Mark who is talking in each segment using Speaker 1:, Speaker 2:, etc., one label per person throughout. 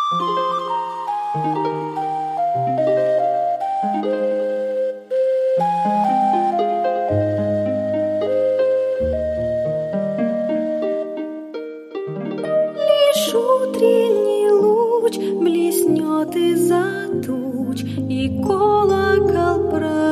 Speaker 1: Лишь утренний луч блеснет из-за туч, и колокол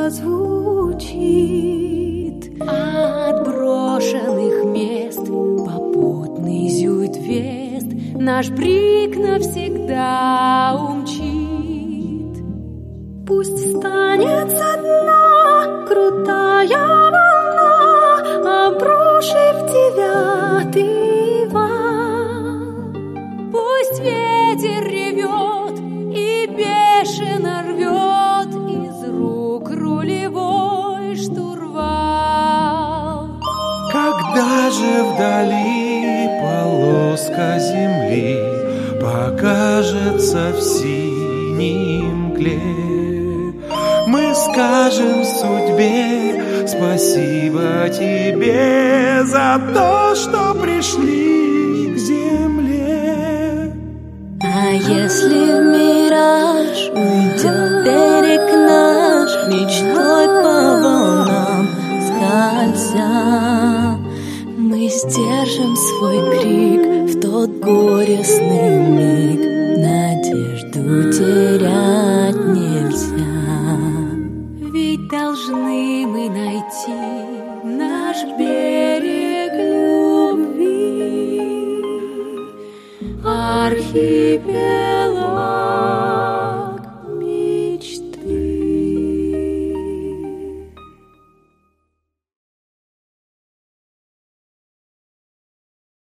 Speaker 1: прозвучит. От брошенных мест попутный зюит вест, наш брик навсегда умчит. Пусть станет со дна крутая волна, обрушив девятый вал. Пусть ветер ревет и бешено рвет из рук рулевой штурвал.
Speaker 2: Когда же вдали полоска земли покажется в синей мгле, мы скажем судьбе спасибо тебе за то, что пришли к земле.
Speaker 1: А если в мираж уйдет берег наш, мечтой по волнам скользя, мы сдержим свой крик в тот горестный миг, надежду терять нельзя. Ведь должны мы найти наш берег любви, архипелаг.